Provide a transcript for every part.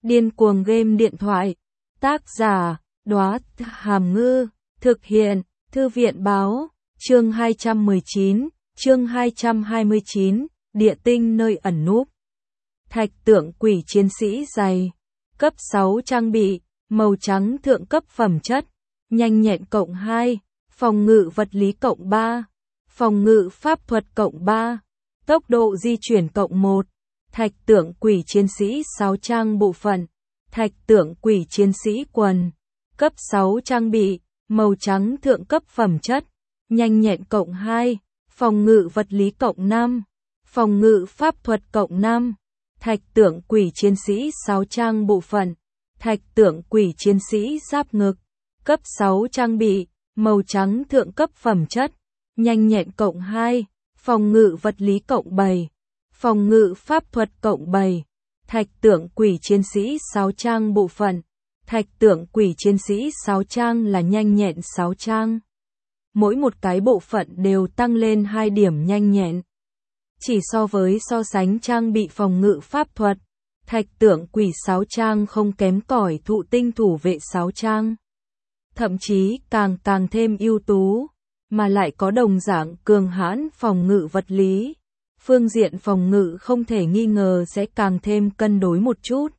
Điên cuồng game điện thoại. Tác giả, Đóa Hàm Ngư. Thực hiện, Thư viện báo. Chương 219, chương 229, địa tinh nơi ẩn núp. Thạch tượng quỷ chiến sĩ dày. Cấp 6 trang bị, màu trắng thượng cấp phẩm chất. Nhanh nhẹn cộng 2, phòng ngự vật lý cộng 3, phòng ngự pháp thuật cộng 3, tốc độ di chuyển cộng 1. Thạch tượng quỷ chiến sĩ 6 trang bộ phận. Thạch tượng quỷ chiến sĩ quần. Cấp 6 trang bị, màu trắng thượng cấp phẩm chất. Nhanh nhẹn cộng 2, phòng ngự vật lý cộng 5, phòng ngự pháp thuật cộng 5. Thạch tượng quỷ chiến sĩ 6 trang bộ phận. Thạch tượng quỷ chiến sĩ giáp ngực. Cấp 6 trang bị, màu trắng thượng cấp phẩm chất. Nhanh nhẹn cộng 2, phòng ngự vật lý cộng 7, phòng ngự pháp thuật cộng 7. Thạch tượng quỷ chiến sĩ 6 trang bộ phận. Thạch tượng quỷ chiến sĩ 6 trang là nhanh nhẹn 6 trang. Mỗi một cái bộ phận đều tăng lên 2 điểm nhanh nhẹn. Chỉ so sánh trang bị phòng ngự pháp thuật, thạch tượng quỷ 6 trang không kém cỏi thụ tinh thủ vệ 6 trang. Thậm chí càng thêm ưu tú, mà lại có đồng dạng cường hãn phòng ngự vật lý. Phương diện phòng ngự không thể nghi ngờ sẽ càng thêm cân đối một chút.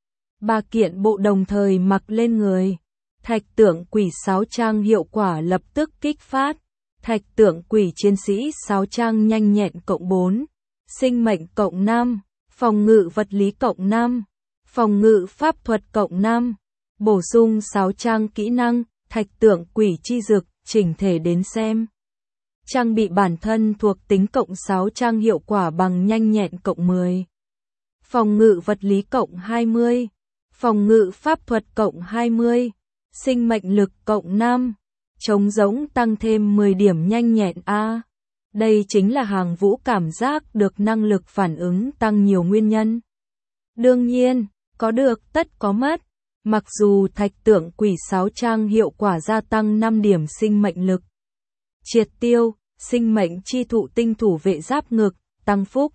3 kiện bộ đồng thời mặc lên người. Thạch tượng quỷ 6 trang hiệu quả lập tức kích phát. Thạch tượng quỷ chiến sĩ 6 trang nhanh nhẹn cộng 4, sinh mệnh cộng 5, phòng ngự vật lý cộng 5, phòng ngự pháp thuật cộng 5. Bổ sung 6 trang kỹ năng, thạch tượng quỷ chi dực, chỉnh thể đến xem. Trang bị bản thân thuộc tính cộng 6 trang hiệu quả bằng nhanh nhẹn cộng 10. Phòng ngự vật lý cộng 20. Phòng ngự pháp thuật cộng 20. Sinh mệnh lực cộng 5. Trống rỗng tăng thêm 10 điểm nhanh nhẹn A. Đây chính là Hàng Vũ cảm giác được năng lực phản ứng tăng nhiều nguyên nhân. Đương nhiên, có được tất có mất. Mặc dù thạch tượng quỷ 6 trang hiệu quả gia tăng 5 điểm sinh mệnh lực. Triệt tiêu, sinh mệnh chi thụ tinh thủ vệ giáp ngực, tăng phúc.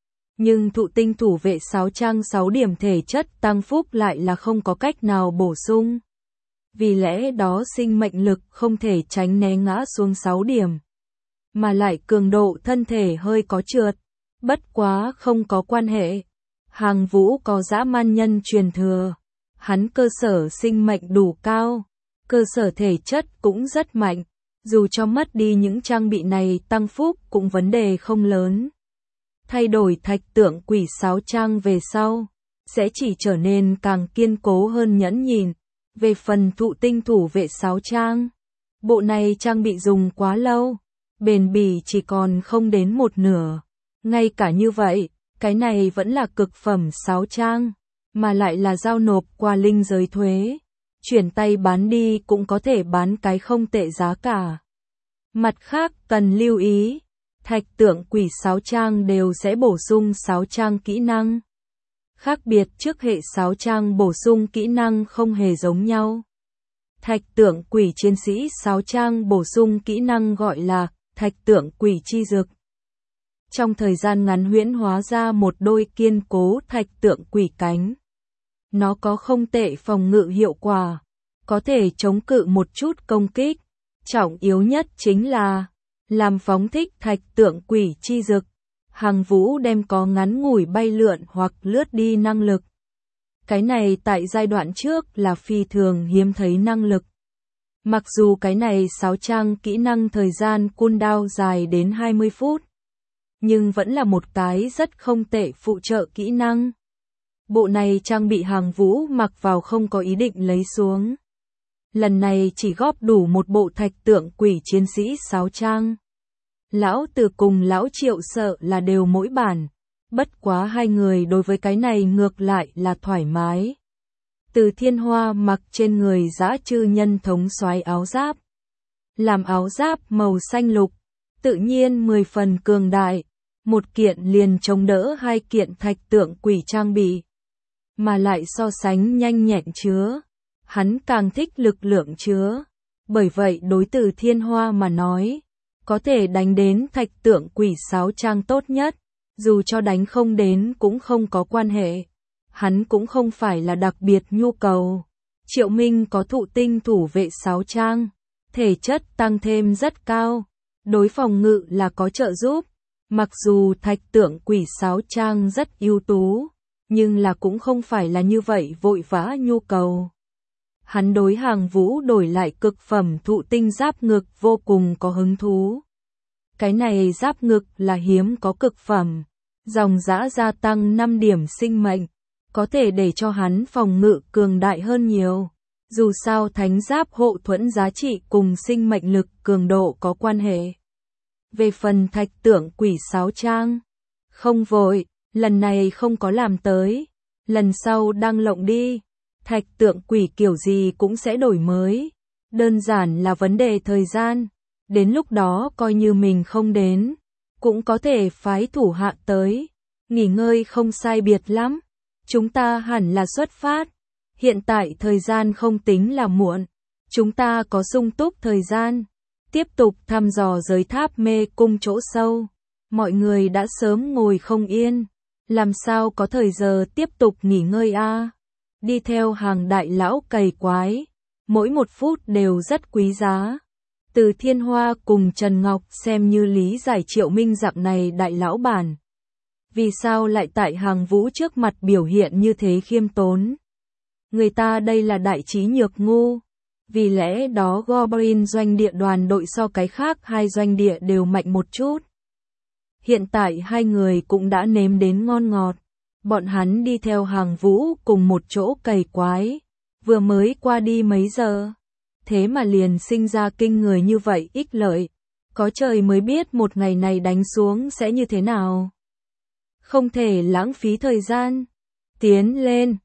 Nhưng thụ tinh thủ vệ 6 trang 6 điểm thể chất tăng phúc lại là không có cách nào bổ sung. Vì lẽ đó sinh mệnh lực không thể tránh né ngã xuống 6 điểm. Mà lại cường độ thân thể hơi có trượt. Bất quá không có quan hệ. Hàng Vũ có dã man nhân truyền thừa. Hắn cơ sở sinh mệnh đủ cao. Cơ sở thể chất cũng rất mạnh. Dù cho mất đi những trang bị này tăng phúc cũng vấn đề không lớn. Thay đổi thạch tượng quỷ 6 trang về sau, sẽ chỉ trở nên càng kiên cố hơn nhẫn nhịn. Về phần thụ tinh thủ vệ 6 trang, bộ này trang bị dùng quá lâu, bền bỉ chỉ còn không đến một nửa. Ngay cả như vậy, cái này vẫn là cực phẩm 6 trang, mà lại là giao nộp qua linh giới thuế. Chuyển tay bán đi cũng có thể bán cái không tệ giá cả. Mặt khác cần lưu ý, thạch tượng quỷ 6 trang đều sẽ bổ sung 6 trang kỹ năng. Khác biệt trước hệ 6 trang bổ sung kỹ năng không hề giống nhau. Thạch tượng quỷ chiến sĩ 6 trang bổ sung kỹ năng gọi là thạch tượng quỷ chi dực. Trong thời gian ngắn huyễn hóa ra một đôi kiên cố thạch tượng quỷ cánh. Nó có không tệ phòng ngự hiệu quả, có thể chống cự một chút công kích. Trọng yếu nhất chính là làm phóng thích thạch tượng quỷ chi dực. Hàng Vũ đem có ngắn ngủi bay lượn hoặc lướt đi năng lực. Cái này tại giai đoạn trước là phi thường hiếm thấy năng lực. Mặc dù cái này 6 trang kỹ năng thời gian cooldown dài đến 20 phút. Nhưng vẫn là một cái rất không tệ phụ trợ kỹ năng. Bộ này trang bị Hàng Vũ mặc vào không có ý định lấy xuống. Lần này chỉ góp đủ một bộ thạch tượng quỷ chiến sĩ 6 trang. Lão Từ cùng Lão Triệu sợ là đều mỗi bản. Bất quá hai người đối với cái này ngược lại là thoải mái. Từ Thiên Hoa mặc trên người dã chư nhân thống soái áo giáp. Làm áo giáp màu xanh lục. Tự nhiên 10 phần cường đại. Một kiện liền chống đỡ 2 kiện thạch tượng quỷ trang bị. Mà lại so sánh nhanh nhẹn chứa. Hắn càng thích lực lượng chứa. Bởi vậy đối từ Thiên Hoa mà nói, có thể đánh đến thạch tượng quỷ 6 trang tốt nhất. Dù cho đánh không đến cũng không có quan hệ. hắn cũng không phải là đặc biệt nhu cầu. Triệu Minh có thụ tinh thủ vệ 6 trang, thể chất tăng thêm rất cao, đối phòng ngự là có trợ giúp. Mặc dù thạch tượng quỷ 6 trang rất ưu tú, nhưng là cũng không phải là như vậy vội vã nhu cầu. Hắn đối Hàng Vũ đổi lại cực phẩm thụ tinh giáp ngực vô cùng có hứng thú. Cái này giáp ngực là hiếm có cực phẩm, dòng dã gia tăng 5 điểm sinh mệnh, có thể để cho hắn phòng ngự cường đại hơn nhiều. Dù sao thánh giáp hộ thuẫn giá trị cùng sinh mệnh lực cường độ có quan hệ. Về phần thạch tượng quỷ 6 trang, không vội, lần này không có làm tới, lần sau đăng lộng đi. Thạch tượng quỷ kiểu gì cũng sẽ đổi mới, đơn giản là vấn đề thời gian, đến lúc đó coi như mình không đến, cũng có thể phái thủ hạ tới, nghỉ ngơi không sai biệt lắm, chúng ta hẳn là xuất phát, hiện tại thời gian không tính là muộn, chúng ta có sung túc thời gian, tiếp tục thăm dò giới tháp mê cung chỗ sâu, mọi người đã sớm ngồi không yên, làm sao có thời giờ tiếp tục nghỉ ngơi a? Đi theo Hàng đại lão cày quái, mỗi một phút đều rất quý giá. Từ Thiên Hoa cùng Trần Ngọc xem như lý giải Triệu Minh dạng này đại lão bản. Vì sao lại tại Hàng Vũ trước mặt biểu hiện như thế khiêm tốn? Người ta đây là đại trí nhược ngu. Vì lẽ đó Goblin doanh địa đoàn đội so cái khác hai doanh địa đều mạnh một chút. Hiện tại hai người cũng đã nếm đến ngon ngọt. Bọn hắn đi theo Hàng Vũ cùng một chỗ cày quái, vừa mới qua đi mấy giờ, thế mà liền sinh ra kinh người như vậy ích lợi, có trời mới biết một ngày này đánh xuống sẽ như thế nào. Không thể lãng phí thời gian, tiến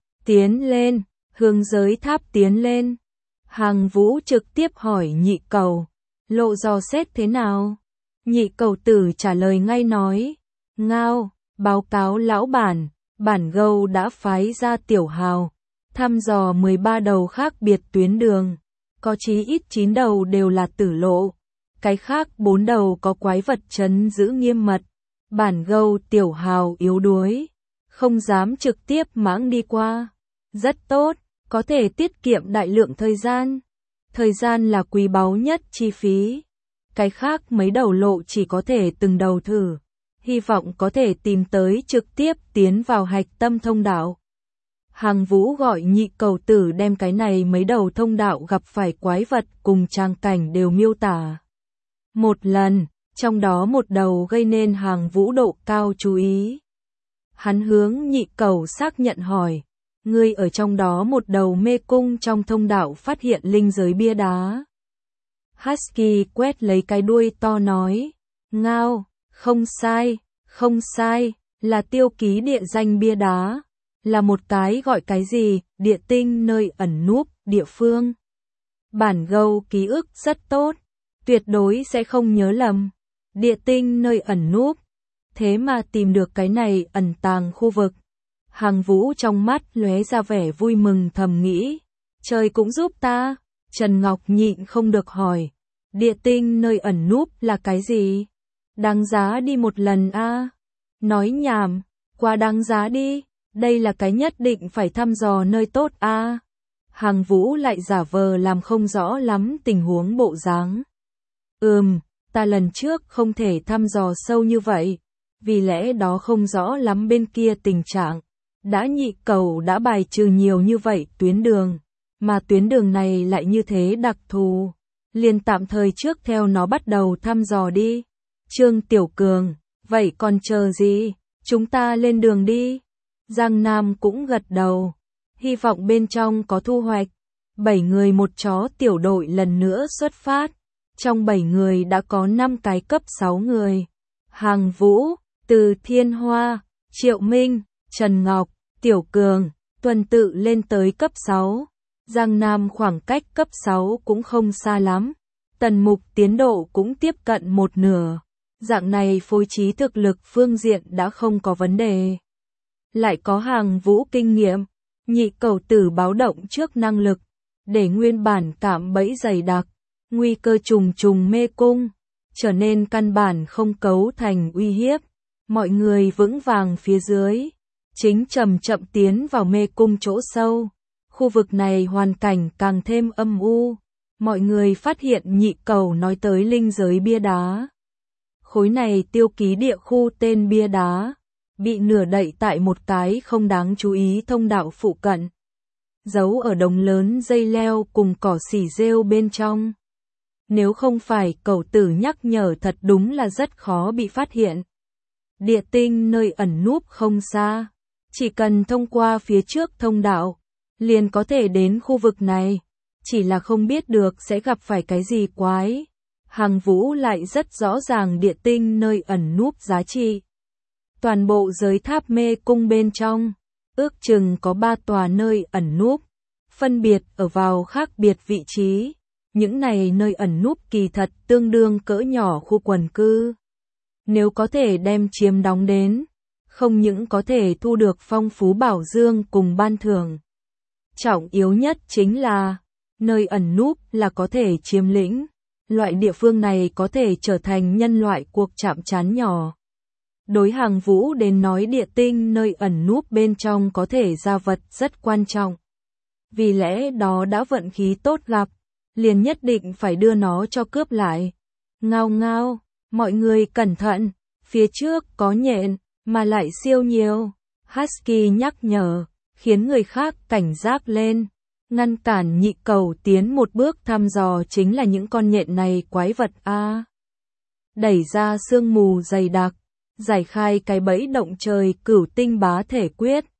lên, hướng giới tháp tiến lên. Hàng Vũ trực tiếp hỏi nhị cầu, lộ dò xét thế nào? Nhị cầu tử trả lời ngay nói, ngao, báo cáo lão bản. Bản Gâu đã phái ra tiểu hào, thăm dò 13 đầu khác biệt tuyến đường, có chí ít 9 đầu đều là tử lộ, cái khác 4 đầu có quái vật trấn giữ nghiêm mật. Bản Gâu tiểu hào yếu đuối, không dám trực tiếp mãng đi qua. Rất tốt, có thể tiết kiệm đại lượng thời gian. Thời gian là quý báu nhất chi phí. Cái khác mấy đầu lộ chỉ có thể từng đầu thử. Hy vọng có thể tìm tới trực tiếp tiến vào hạch tâm thông đạo. Hàng Vũ gọi nhị cầu tử đem cái này mấy đầu thông đạo gặp phải quái vật cùng trang cảnh đều miêu tả. Một lần, trong đó một đầu gây nên Hàng Vũ độ cao chú ý. Hắn hướng nhị cầu xác nhận hỏi, ngươi ở trong đó một đầu mê cung trong thông đạo phát hiện linh giới bia đá. Husky quét lấy cái đuôi to nói, ngao. Không sai, là tiêu ký địa danh bia đá, là một cái gọi cái gì, địa tinh nơi ẩn núp, địa phương. Bản Gâu ký ức rất tốt, tuyệt đối sẽ không nhớ lầm. Địa tinh nơi ẩn núp, thế mà tìm được cái này ẩn tàng khu vực. Hàng Vũ trong mắt lóe ra vẻ vui mừng thầm nghĩ, trời cũng giúp ta. Trần Ngọc nhịn không được hỏi, địa tinh nơi ẩn núp là cái gì? Đáng giá đi một lần a. Nói nhảm, quá đáng giá đi, đây là cái nhất định phải thăm dò nơi tốt a. Hàng Vũ lại giả vờ làm không rõ lắm tình huống bộ dáng. Ta lần trước không thể thăm dò sâu như vậy, vì lẽ đó không rõ lắm bên kia tình trạng. Đã nhị cầu đã bài trừ nhiều như vậy tuyến đường, mà tuyến đường này lại như thế đặc thù, liền tạm thời trước theo nó bắt đầu thăm dò đi. Trương Tiểu Cường, vậy còn chờ gì, chúng ta lên đường đi. Giang Nam cũng gật đầu, hy vọng bên trong có thu hoạch. 7 người một chó tiểu đội lần nữa xuất phát, trong 7 người đã có 5 cái cấp 6 người. Hàng Vũ, Từ Thiên Hoa, Triệu Minh, Trần Ngọc, Tiểu Cường, tuần tự lên tới cấp 6. Giang Nam khoảng cách cấp 6 cũng không xa lắm, Tần Mục tiến độ cũng tiếp cận một nửa. Dạng này phối trí thực lực phương diện đã không có vấn đề. Lại có Hàng Vũ kinh nghiệm, nhị cầu tử báo động trước năng lực, để nguyên bản cạm bẫy dày đặc, nguy cơ trùng trùng mê cung, trở nên căn bản không cấu thành uy hiếp. Mọi người vững vàng phía dưới, chính chậm chậm tiến vào mê cung chỗ sâu. Khu vực này hoàn cảnh càng thêm âm u. Mọi người phát hiện nhị cầu nói tới linh giới bia đá. Khối này tiêu ký địa khu tên bia đá, bị nửa đậy tại một cái không đáng chú ý thông đạo phụ cận, giấu ở đống lớn dây leo cùng cỏ xỉ rêu bên trong. Nếu không phải cẩu tử nhắc nhở thật đúng là rất khó bị phát hiện. Địa tinh nơi ẩn núp không xa, chỉ cần thông qua phía trước thông đạo, liền có thể đến khu vực này, chỉ là không biết được sẽ gặp phải cái gì quái. Hằng Vũ lại rất rõ ràng địa tinh nơi ẩn núp giá trị. Toàn bộ giới tháp mê cung bên trong, ước chừng có 3 tòa nơi ẩn núp, phân biệt ở vào khác biệt vị trí. Những này nơi ẩn núp kỳ thật tương đương cỡ nhỏ khu quần cư. Nếu có thể đem chiếm đóng đến, không những có thể thu được phong phú bảo dương cùng ban thưởng. Trọng yếu nhất chính là, nơi ẩn núp là có thể chiếm lĩnh. Loại địa phương này có thể trở thành nhân loại cuộc chạm trán nhỏ. Đối Hằng Vũ đến nói địa tinh nơi ẩn núp bên trong có thể ra vật rất quan trọng. Vì lẽ đó đã vận khí tốt gặp, liền nhất định phải đưa nó cho cướp lại. Ngao ngao, mọi người cẩn thận, phía trước có nhện, mà lại siêu nhiều. Husky nhắc nhở, khiến người khác cảnh giác lên. Ngăn cản nhị cầu tiến một bước thăm dò chính là những con nhện này quái vật a. Đẩy ra sương mù dày đặc, giải khai cái bẫy động trời cửu tinh bá thể quyết.